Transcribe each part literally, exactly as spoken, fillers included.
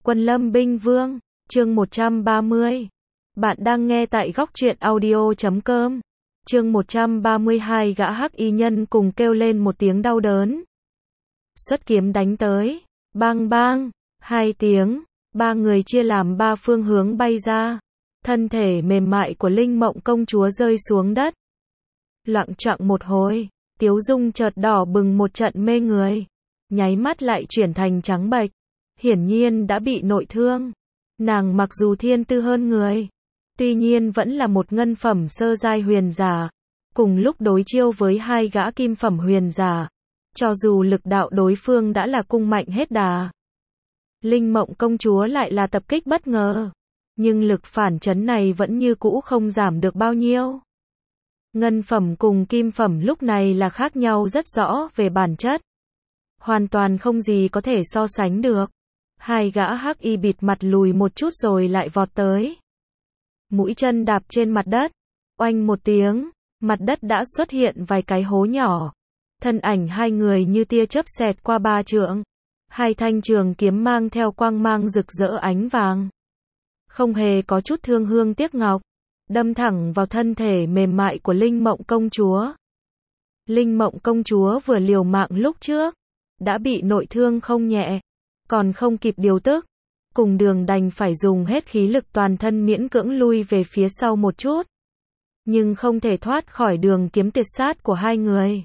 Quân Lâm Binh Vương, chương một trăm ba mươi. Bạn đang nghe tại góc truyện audio chấm com. Chương một trăm ba mươi hai, gã hắc y nhân cùng kêu lên một tiếng đau đớn. Xuất kiếm đánh tới, bang bang, hai tiếng, ba người chia làm ba phương hướng bay ra. Thân thể mềm mại của Linh Mộng công chúa rơi xuống đất. Loạng choạng một hồi, Tiếu Dung chợt đỏ bừng một trận mê người, nháy mắt lại chuyển thành trắng bệch. Hiển nhiên đã bị nội thương. Nàng mặc dù thiên tư hơn người, tuy nhiên vẫn là một ngân phẩm sơ giai huyền giả, cùng lúc đối chiêu với hai gã kim phẩm huyền giả, cho dù lực đạo đối phương đã là cung mạnh hết đà. Linh Mộng công chúa lại là tập kích bất ngờ, nhưng lực phản chấn này vẫn như cũ không giảm được bao nhiêu. Ngân phẩm cùng kim phẩm lúc này là khác nhau rất rõ về bản chất, hoàn toàn không gì có thể so sánh được. Hai gã hắc y bịt mặt lùi một chút rồi lại vọt tới. Mũi chân đạp trên mặt đất, oanh một tiếng, mặt đất đã xuất hiện vài cái hố nhỏ. Thân ảnh hai người như tia chớp xẹt qua ba trượng. Hai thanh trường kiếm mang theo quang mang rực rỡ ánh vàng, không hề có chút thương hương tiếc ngọc, đâm thẳng vào thân thể mềm mại của Linh Mộng công chúa. Linh Mộng công chúa vừa liều mạng lúc trước, đã bị nội thương không nhẹ, còn không kịp điều tức, cùng đường đành phải dùng hết khí lực toàn thân miễn cưỡng lui về phía sau một chút. Nhưng không thể thoát khỏi đường kiếm tuyệt sát của hai người.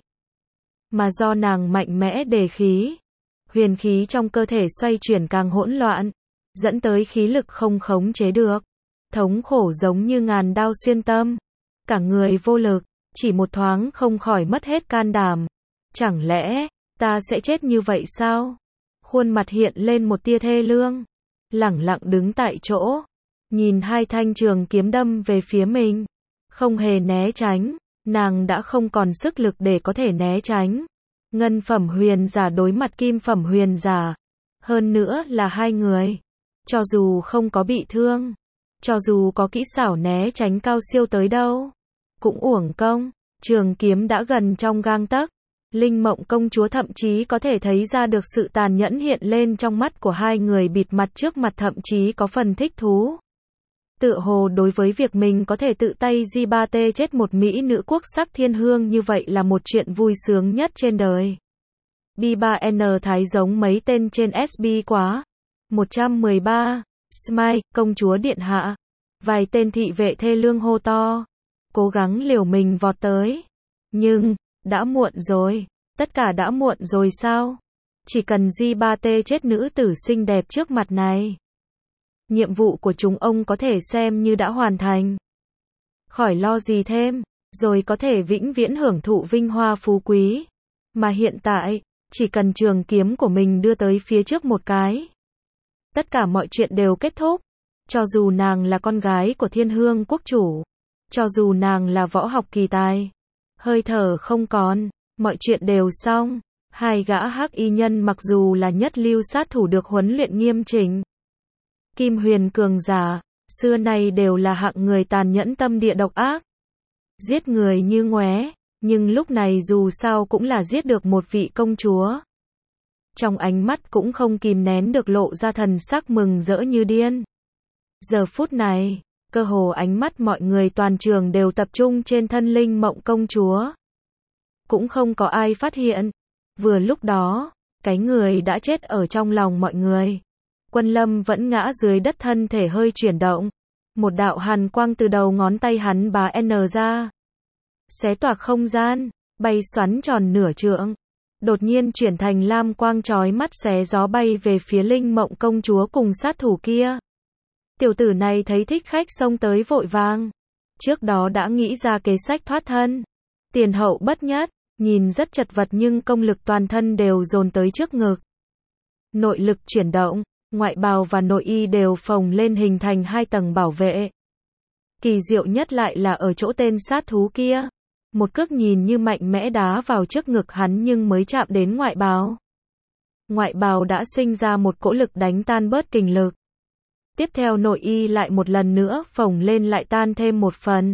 Mà do nàng mạnh mẽ đề khí, huyền khí trong cơ thể xoay chuyển càng hỗn loạn, dẫn tới khí lực không khống chế được. Thống khổ giống như ngàn đao xuyên tâm, cả người vô lực, chỉ một thoáng không khỏi mất hết can đảm. Chẳng lẽ, ta sẽ chết như vậy sao? Khuôn mặt hiện lên một tia thê lương, lẳng lặng đứng tại chỗ, nhìn hai thanh trường kiếm đâm về phía mình, không hề né tránh, nàng đã không còn sức lực để có thể né tránh. Ngân phẩm huyền giả đối mặt kim phẩm huyền giả, hơn nữa là hai người, cho dù không có bị thương, cho dù có kỹ xảo né tránh cao siêu tới đâu, cũng uổng công, trường kiếm đã gần trong gang tấc. Linh Mộng công chúa thậm chí có thể thấy ra được sự tàn nhẫn hiện lên trong mắt của hai người bịt mặt trước mặt, thậm chí có phần thích thú. Tựa hồ đối với việc mình có thể tự tay gi ba tê chết một mỹ nữ quốc sắc thiên hương như vậy là một chuyện vui sướng nhất trên đời. B ba N Thái giống mấy tên trên ét bê quá. một trăm mười ba. Smile, công chúa điện hạ. Vài tên thị vệ thê lương hô to, cố gắng liều mình vọt tới. Nhưng, đã muộn rồi. Tất cả đã muộn rồi sao? Chỉ cần gi ba tê chết nữ tử xinh đẹp trước mặt này, nhiệm vụ của chúng ông có thể xem như đã hoàn thành. Khỏi lo gì thêm, rồi có thể vĩnh viễn hưởng thụ vinh hoa phú quý. Mà hiện tại, chỉ cần trường kiếm của mình đưa tới phía trước một cái, tất cả mọi chuyện đều kết thúc. Cho dù nàng là con gái của Thiên Hương quốc chủ, cho dù nàng là võ học kỳ tài, hơi thở không còn, mọi chuyện đều xong. Hai gã hắc y nhân mặc dù là nhất lưu sát thủ được huấn luyện nghiêm chỉnh, kim huyền cường giả, xưa nay đều là hạng người tàn nhẫn tâm địa độc ác, giết người như ngoé, nhưng lúc này dù sao cũng là giết được một vị công chúa. Trong ánh mắt cũng không kìm nén được lộ ra thần sắc mừng rỡ như điên. Giờ phút này, cơ hồ ánh mắt mọi người toàn trường đều tập trung trên thân Linh Mộng công chúa. Cũng không có ai phát hiện. Vừa lúc đó, cái người đã chết ở trong lòng mọi người. Quân Lâm vẫn ngã dưới đất, thân thể hơi chuyển động. Một đạo hàn quang từ đầu ngón tay hắn bá N ra, xé toạc không gian, bay xoắn tròn nửa trượng. Đột nhiên chuyển thành lam quang chói mắt xé gió bay về phía Linh Mộng công chúa cùng sát thủ kia. Tiểu tử này thấy thích khách xông tới vội vàng. Trước đó đã nghĩ ra kế sách thoát thân. Tiền hậu bất nhất, nhìn rất chật vật nhưng công lực toàn thân đều dồn tới trước ngực. Nội lực chuyển động, ngoại bào và nội y đều phồng lên hình thành hai tầng bảo vệ. Kỳ diệu nhất lại là ở chỗ tên sát thú kia. Một cước nhìn như mạnh mẽ đá vào trước ngực hắn nhưng mới chạm đến ngoại bào. Ngoại bào đã sinh ra một cỗ lực đánh tan bớt kình lực. Tiếp theo nội y lại một lần nữa phồng lên lại tan thêm một phần.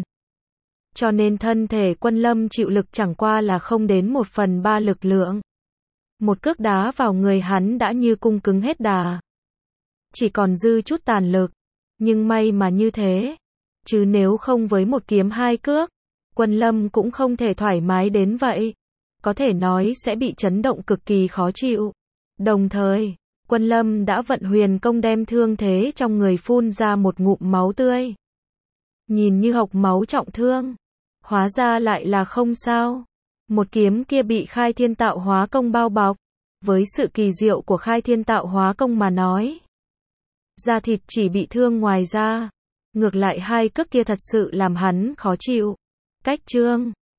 Cho nên thân thể Quân Lâm chịu lực chẳng qua là không đến một phần ba lực lượng. Một cước đá vào người hắn đã như cung cứng hết đà. chỉ còn dư chút tàn lực. Nhưng may mà như thế. Chứ nếu không với một kiếm hai cước, Quân Lâm cũng không thể thoải mái đến vậy. Có thể nói sẽ bị chấn động cực kỳ khó chịu. Đồng thời, Quân Lâm đã vận huyền công đem thương thế trong người phun ra một ngụm máu tươi. Nhìn như hộc máu trọng thương, hóa ra lại là không sao. Một kiếm kia bị Khai Thiên Tạo Hóa Công bao bọc. Với sự kỳ diệu của Khai Thiên Tạo Hóa Công mà nói, da thịt chỉ bị thương ngoài da. Ngược lại hai cước kia thật sự làm hắn khó chịu. Cách chương